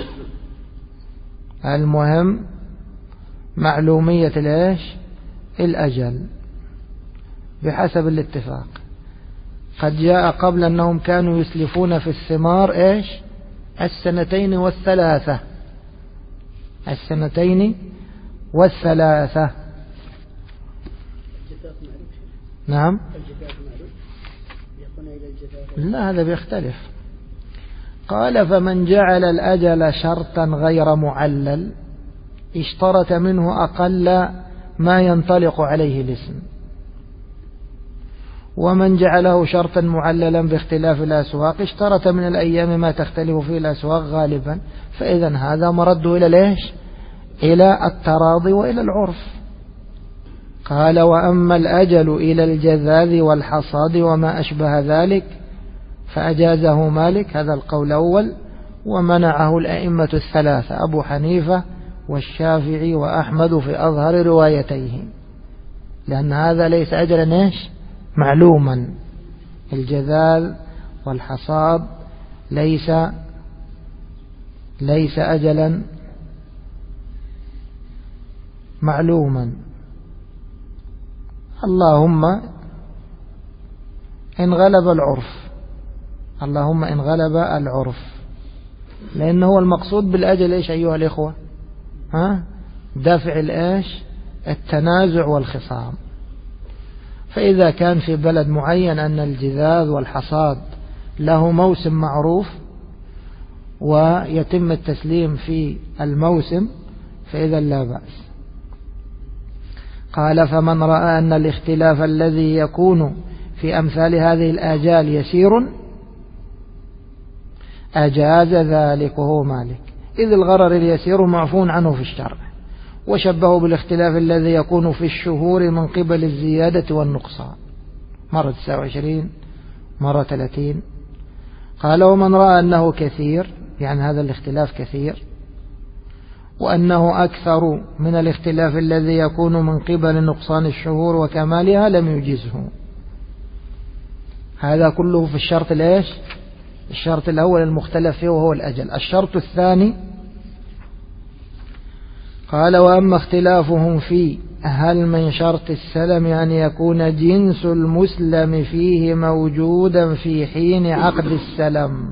المهم معلومية الأجل بحسب الاتفاق. قد جاء قبل أنهم كانوا يسلفون في الثمار 2 والثلاثة، 2 والثلاثة. نعم لا، هذا بيختلف. قال فمن جعل الأجل شرطا غير معلل اشترط منه أقل ما ينطلق عليه الاسم، ومن جعله شرطا معللا باختلاف الأسواق اشترط من الأيام ما تختلف فيه الأسواق غالبا. فإذا هذا مرده إلى إلى التراضي وإلى العرف. قال وأما الأجل إلى الجذاذ والحصاد وما أشبه ذلك فأجازه مالك، هذا القول الأول، ومنعه الأئمة 3 أبو حنيفة والشافعي وأحمد في أظهر روايتيه، لأن هذا ليس أجلا معلوما. الجذاذ والحصاد ليس أجلا معلوما. اللهم إن غلب العرف، اللهم إن غلب العرف، لأنه هو المقصود بالأجل إيش أيها الإخوة؟ دفع الإيش؟ التنازع والخصام. فإذا كان في بلد معين أن الجذاذ والحصاد له موسم معروف ويتم التسليم في الموسم فإذا لا بأس. قال فمن رأى أن الاختلاف الذي يكون في أمثال هذه الآجال يسير أجاز ذلك، وهو مالك، إذ الغرر اليسير معفون عنه في الشرع، وشبهه بالاختلاف الذي يكون في الشهور من قبل الزيادة والنقصان، مرة 29 مرة 30. قال ومن رأى أنه كثير، يعني هذا الاختلاف كثير، وأنه أكثر من الاختلاف الذي يكون من قبل نقصان الشهور وكمالها لم يجزه. هذا كله في الشرط الإيش؟ الشرط الأول المختلف فيه وهو الأجل. الشرط الثاني قال وأما اختلافهم في هل من شرط السلم أن يكون جنس المسلم فيه موجودا في حين عقد السلم.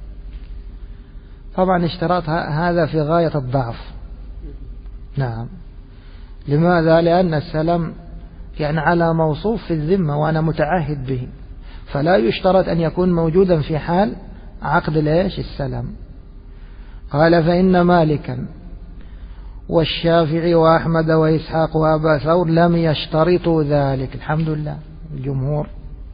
طبعا اشتراط هذا في غاية الضعف. نعم. لماذا؟ لأن السلم يعني على موصوف في الذمة وأنا متعهد به، فلا يشترط أن يكون موجودا في حال عقد الإيش؟ السلم. قال فإن مالكا والشافعي وأحمد وإسحاق وأبا ثور لم يشترطوا ذلك، الحمد لله الجمهور،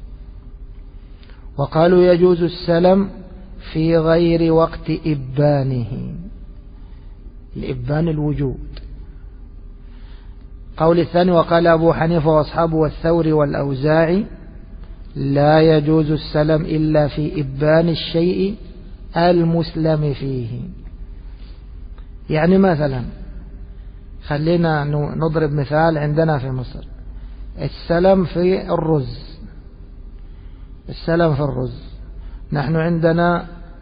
وقالوا يجوز السلم في غير وقت إبانه، الإبان الوجود. قول الثاني وقال أبو حنيفة وأصحابه والثوري والأوزاعي لا يجوز السلم إلا في إبان الشيء المسلم فيه. يعني مثلا خلينا نضرب مثال عندنا في مصر، السلم في الرز، السلم في الرز، نحن عندنا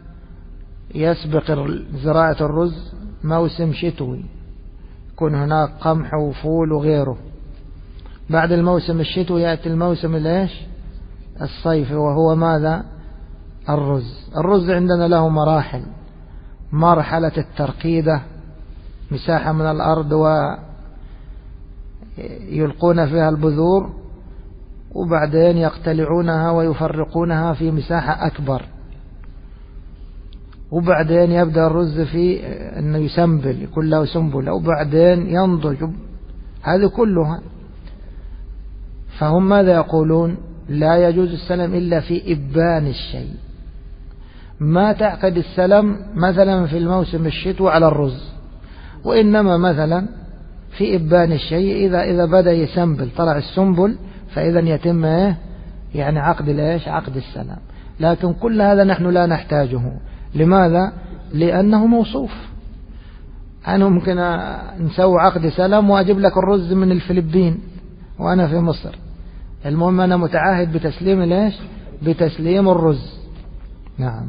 يسبق زراعة الرز موسم شتوي، يكون هناك قمح وفول وغيره. بعد الموسم الشتوي يأتي الموسم الإيش؟ الصيفي، وهو ماذا؟ الرز. الرز عندنا له مراحل، مرحلة الترقيدة، مساحة من الأرض ويلقون فيها البذور، وبعدين يقتلعونها ويفرقونها في مساحة أكبر، وبعدين يبدأ الرز في أنه يسنبل، يكون له سنبلة، وبعدين ينضج، هذه كلها. فهم ماذا يقولون؟ لا يجوز السلم إلا في إبان الشيء. ما تعقد السلم مثلا في الموسم الشتوي على الرز، وإنما مثلا في إبان الشيء إذا بدأ يسنبل، طلع السنبل، فإذا يتم يعني عقد الإيش؟ عقد السلام. لكن كل هذا نحن لا نحتاجه. لماذا؟ لأنه موصوف. أنا ممكن نسوي عقد سلام وأجيب لك الرز من الفلبين وأنا في مصر، المهم أنا متعاهد بتسليم الإيش؟ بتسليم الرز. نعم.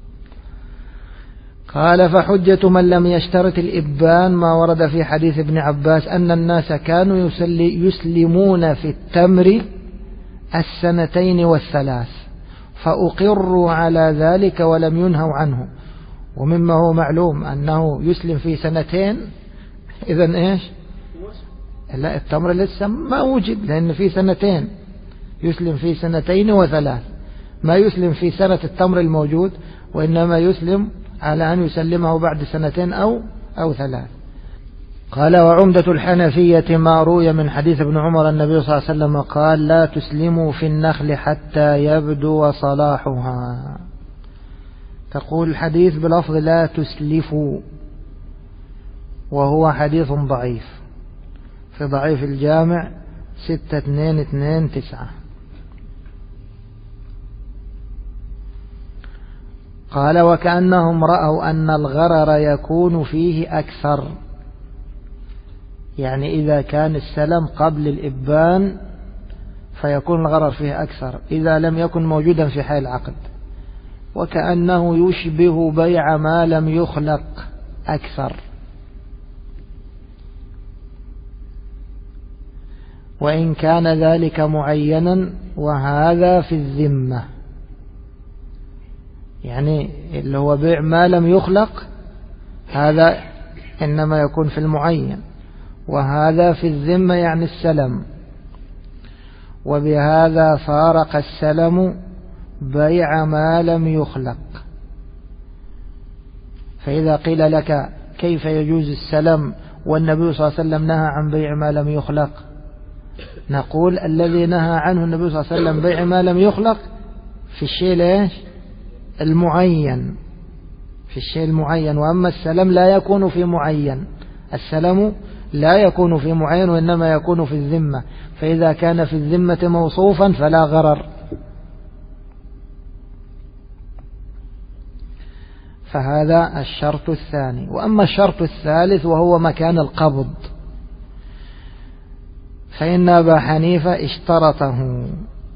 قال فحجة من لم يشترط الإبان ما ورد في حديث ابن عباس أن الناس كانوا يسلمون في التمر 2 والثلاث فأقروا على ذلك ولم ينهوا عنه. ومما هو معلوم أنه يسلم في 2، إذن إيش؟ لا، التمر لسه ما وجد، لأن في 2 يسلم في 2 و3، ما يسلم في سنة التمر الموجود، وإنما يسلم على أن يسلمه بعد 2 أو 3. قال وعمدة الحنفية ما روي من حديث ابن عمر النبي صلى الله عليه وسلم قال لا تسلموا في النخل حتى يبدو صلاحها. تقول الحديث بلفظ لا تسلفوا، وهو حديث ضعيف في ضعيف الجامع 6229. قال وكأنهم رأوا أن الغرر يكون فيه أكثر، يعني إذا كان السلم قبل الإبان فيكون الغرر فيه أكثر إذا لم يكن موجودا في حال العقد، وكأنه يشبه بيع ما لم يخلق أكثر. وإن كان ذلك معينا، وهذا في الذمة، يعني اللي هو بيع ما لم يخلق هذا إنما يكون في المعين، وهذا في الذمة يعني السلم. وبهذا فارق السلم بيع ما لم يخلق. فإذا قيل لك كيف يجوز السلم والنبي صلى الله عليه وسلم نهى عن بيع ما لم يخلق، نقول الذي نهى عنه النبي صلى الله عليه وسلم بيع ما لم يخلق في الشيء ليش المعين، في الشيء المعين. وأما السلم لا يكون في معين، السلم لا يكون في معين وإنما يكون في الذمة، فإذا كان في الذمة موصوفا فلا غرر. فهذا الشرط الثاني. وأما الشرط الثالث وهو مكان القبض، فإن أبا حنيفة اشترطه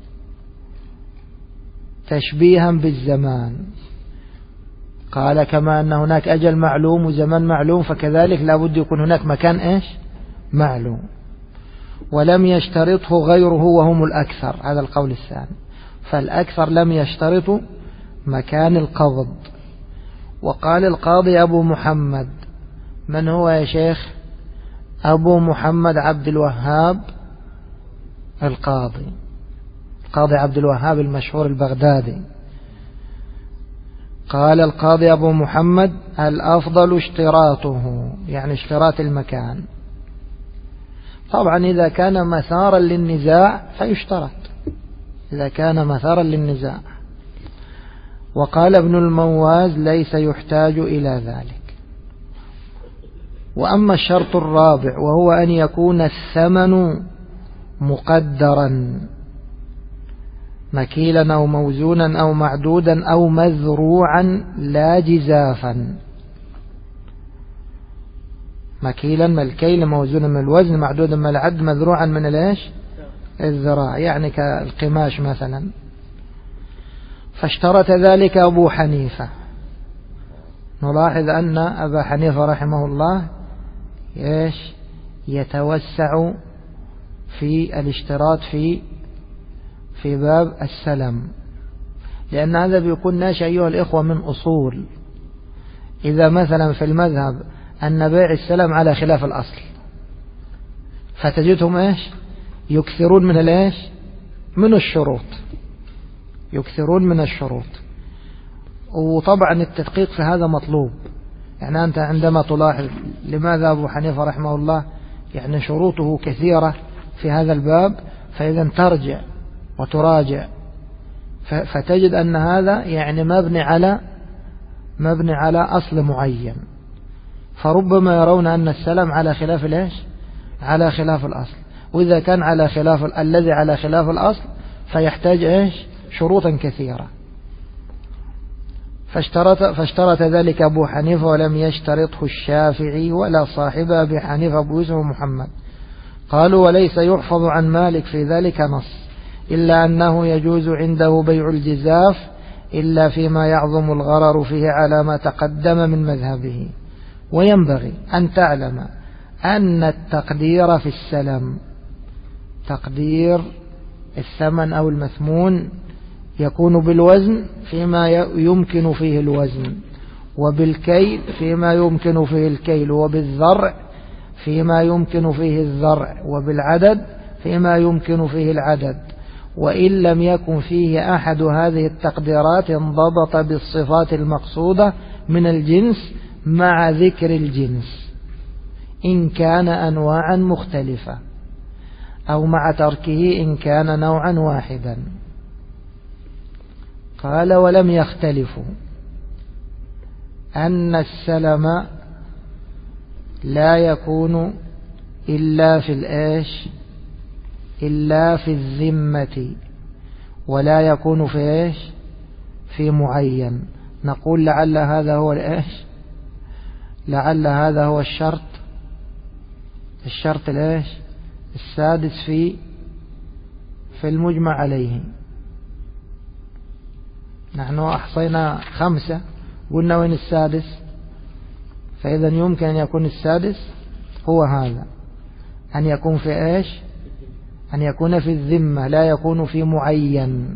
تشبيها بالزمان، قال كما أن هناك أجل معلوم وزمان معلوم فكذلك لا بد يكون هناك مكان معلوم. ولم يشترطه غيره وهم الأكثر، هذا القول الثاني. فالأكثر لم يشترطوا مكان القبض. وقال القاضي أبو محمد، من هو يا شيخ؟ أبو محمد عبد الوهاب القاضي عبد الوهاب المشهور البغدادي. قال القاضي أبو محمد الأفضل اشتراطه، يعني اشتراط المكان. طبعا إذا كان مثارا للنزاع فيشترط، إذا كان مثارا للنزاع. وقال ابن المواز ليس يحتاج إلى ذلك. وأما الشرط الرابع وهو أن يكون الثمن مقدرا مكيلا أو موزونا أو معدودا أو مذروعا لا جزافا. مكيلا من الكيل، موزونا من الوزن، معدودا من العد، مذروعا من الذراع، يعني كالقماش مثلا. فاشترط ذلك أبو حنيفة. نلاحظ أن أبا حنيفة رحمه الله يتوسع في الاشتراط في باب السلم، لأن هذا بيكون ناشئ أيها الإخوة من أصول. إذا مثلا في المذهب أن بيع السلم على خلاف الأصل، فتجدهم يكثرون من الشروط، يكثرون من الشروط. وطبعا التدقيق في هذا مطلوب. يعني أنت عندما تلاحظ لماذا أبو حنيفة رحمه الله يعني شروطه كثيرة في هذا الباب، فإذا ترجع وتراجع فتجد أن هذا يعني مبني على أصل معين. فربما يرون أن السلم على خلاف على خلاف الأصل. وإذا كان على خلاف الذي على خلاف الأصل فيحتاج شروطا كثيرة. فاشترط ذلك أبو حنيفة ولم يشترطه الشافعي ولا صاحب أبي حنيفة أبو يوسف محمد. قالوا وليس يحفظ عن مالك في ذلك نص، إلا أنه يجوز عنده بيع الجزاف إلا فيما يعظم الغرر فيه على ما تقدم من مذهبه. وينبغي أن تعلم أن التقدير في السلم، تقدير الثمن أو المثمون، يكون بالوزن فيما يمكن فيه الوزن، وبالكيل فيما يمكن فيه الكيل، وبالذرع فيما يمكن فيه الذرع، وبالعدد فيما يمكن فيه العدد. وإن لم يكن فيه أحد هذه التقديرات انضبط بالصفات المقصودة من الجنس مع ذكر الجنس إن كان أنواعا مختلفة، أو مع تركه إن كان نوعا واحدا. قال ولم يختلفوا أن السلم لا يكون إلا في الذمة، ولا يكون في معين. نقول لعل هذا هو لعل هذا هو الشرط السادس في المجمع عليه. نحن أحصينا 5، قلنا وين السادس؟ فإذا يمكن أن يكون السادس هو هذا، أن يكون أن يكون في الذمة لا يكون في معين.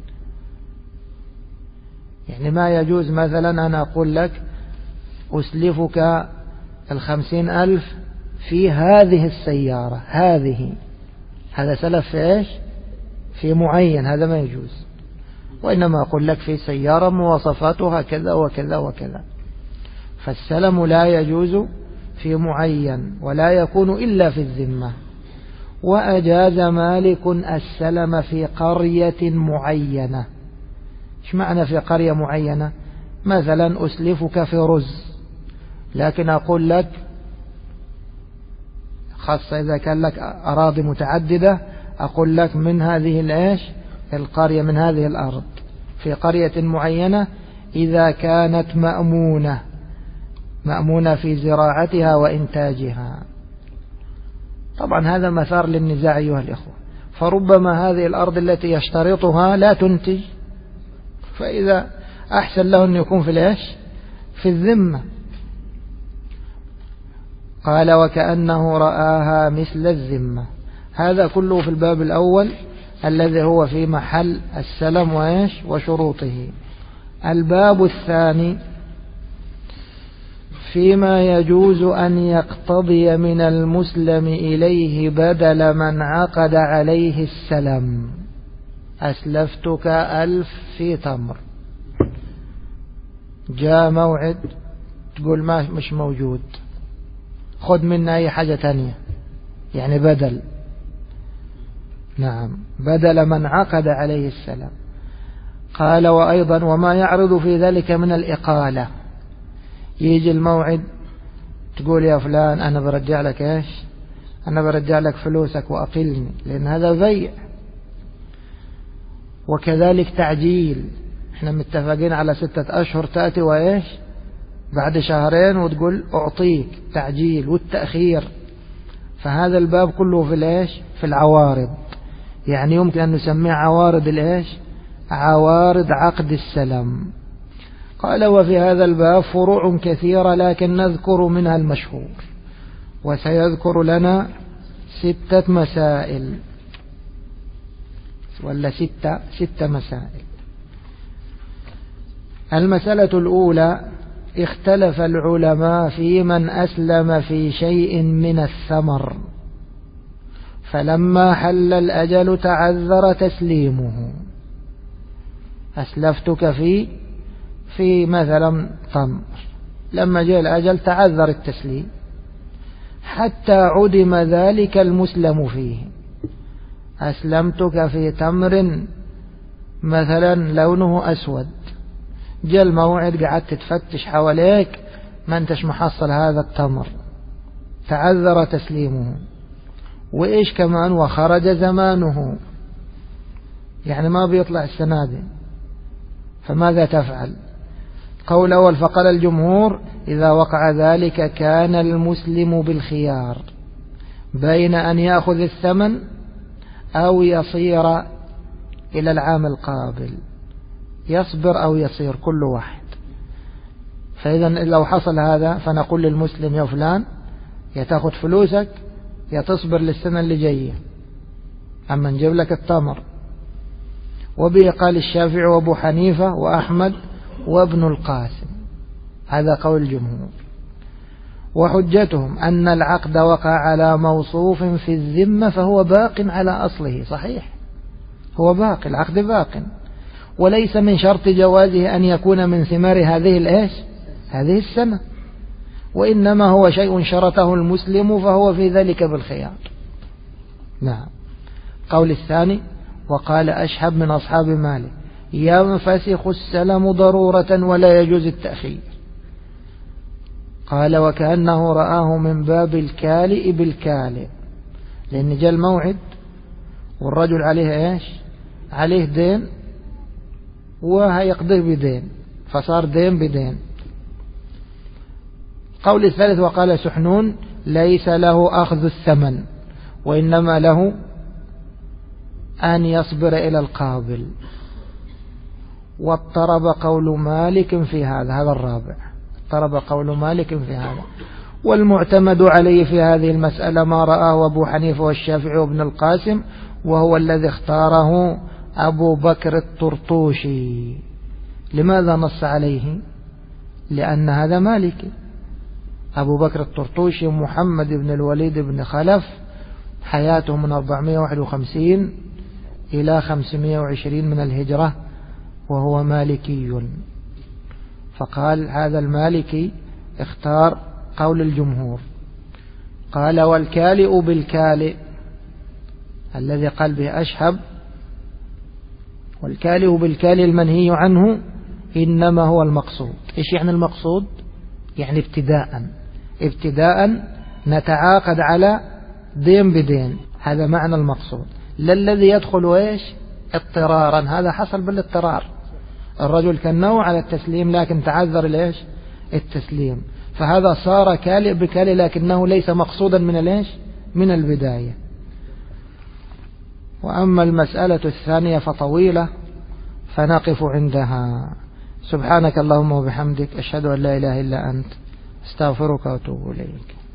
يعني ما يجوز مثلا أنا أقول لك أسلفك 50,000 في هذه السيارة، هذا سلف في إيش؟ في معين، هذا ما يجوز. وإنما أقول لك في سيارة مواصفاتها كذا وكذا وكذا. فالسلم لا يجوز في معين ولا يكون إلا في الذمة. وأجاز مالك السلم في قرية معينة. إيش معنى في قرية معينة؟ مثلا أسلفك في رز، لكن أقول لك خاصة إذا كان لك أراضي متعددة، أقول لك من هذه الإيش القرية، من هذه الأرض في قرية معينة إذا كانت مأمونة في زراعتها وإنتاجها. طبعا هذا مثار للنزاع أيها الإخوة، فربما هذه الأرض التي يشترطها لا تنتج، فإذا أحسن له أن يكون في الإيش في الذمة. قال وكأنه رآها مثل الذمة. هذا كله في الباب الأول الذي هو في محل السلم وإيش وشروطه. الباب الثاني فيما يجوز أن يقتضي من المسلم إليه بدل من عقد عليه السلم. أسلفتك 1000 في تمر، جاء موعد تقول ما مش موجود، خذ منا أي حاجة تانية، يعني بدل. نعم، بدل من عقد عليه السلام. قال وأيضا وما يعرض في ذلك من الإقالة. يجي الموعد تقول يا فلان أنا برجع لك إيش، أنا برجع لك فلوسك وأقلني، لأن هذا بيع. وكذلك تعجيل، احنا متفقين على 6 أشهر، تأتي وإيش بعد شهرين وتقول أعطيك، تعجيل والتأخير. فهذا الباب كله في الإيش في العوارض، يعني يمكن أن نسميه عوارض الإيش عوارض عقد السلم. قال وفي هذا الباب فروع كثيرة، لكن نذكر منها المشهور، وسيذكر لنا 6 مسائل ولا 6 مسائل. المسألة الأولى اختلف العلماء في من أسلم في شيء من الثمر فلما حل الأجل تعذر تسليمه. أسلفتك في مثلا تمر، لما جاء الأجل تعذر التسليم حتى عدم ذلك المسلم فيه. أسلمتك في تمر مثلا لونه أسود، جاء الموعد قعدت تفتش حواليك ما انتش محصل هذا التمر، تعذر تسليمه. وإيش كمان وخرج زمانه، يعني ما بيطلع السنة دي، فماذا تفعل؟ قول أول فقال الجمهور إذا وقع ذلك كان المسلم بالخيار بين أن يأخذ الثمن أو يصير إلى العام القابل، يصبر أو يصير كل واحد. فإذا لو حصل هذا فنقول للمسلم يا فلان يا تأخذ فلوسك يا تصبر للسنة اللي جاية، أما نجيب لك التمر. وبه قال الشافعي وابو حنيفة وأحمد وابن القاسم، هذا قول الجمهور. وحجتهم أن العقد وقع على موصوف في الذمة فهو باق على أصله. صحيح، هو باق، العقد باق، وليس من شرط جوازه أن يكون من ثمار هذه السنة، وإنما هو شيء شرطه المسلم فهو في ذلك بالخيار. نعم. قول الثاني وقال أشهب من أصحاب مالك ينفسخ السلم ضرورة ولا يجوز التأخير. قال وكأنه رآه من باب الكالئ بالكالئ، لأن جاء الموعد والرجل عليه عليه دين وهيقضيه بدين، فصار دين بدين. قول الثالث وقال سحنون ليس له أخذ الثمن وإنما له أن يصبر إلى القابل. واضطرب قول مالك في هذا الرابع، اضطرب قول مالك في هذا. والمعتمد عليه في هذه المسألة ما رآه أبو حنيفة والشافعي وابن القاسم، وهو الذي اختاره أبو بكر الطرطوشي. لماذا نص عليه؟ لأن هذا مالكي. أبو بكر الطرطوشي محمد بن الوليد بن خلف، حياته من 451 إلى 520 من الهجرة، وهو مالكي. فقال هذا المالكي اختار قول الجمهور. قال والكالئ بالكالئ الذي قال به أشهب، والكالئ بالكالئ المنهي عنه إنما هو المقصود. إيش يعني المقصود؟ يعني ابتداء نتعاقد على دين بدين، هذا معنى المقصود، لا الذي يدخل إيش اضطرارا. هذا حصل بالاضطرار، الرجل كان نوع على التسليم لكن تعذر ليش التسليم، فهذا صار كالئ بكالئ لكنه ليس مقصودا من ليش من البداية. وأما المسألة الثانية فطويلة فنقف عندها. سبحانك اللهم وبحمدك، أشهد أن لا إله إلا أنت، استغفرك وأتوب إليك.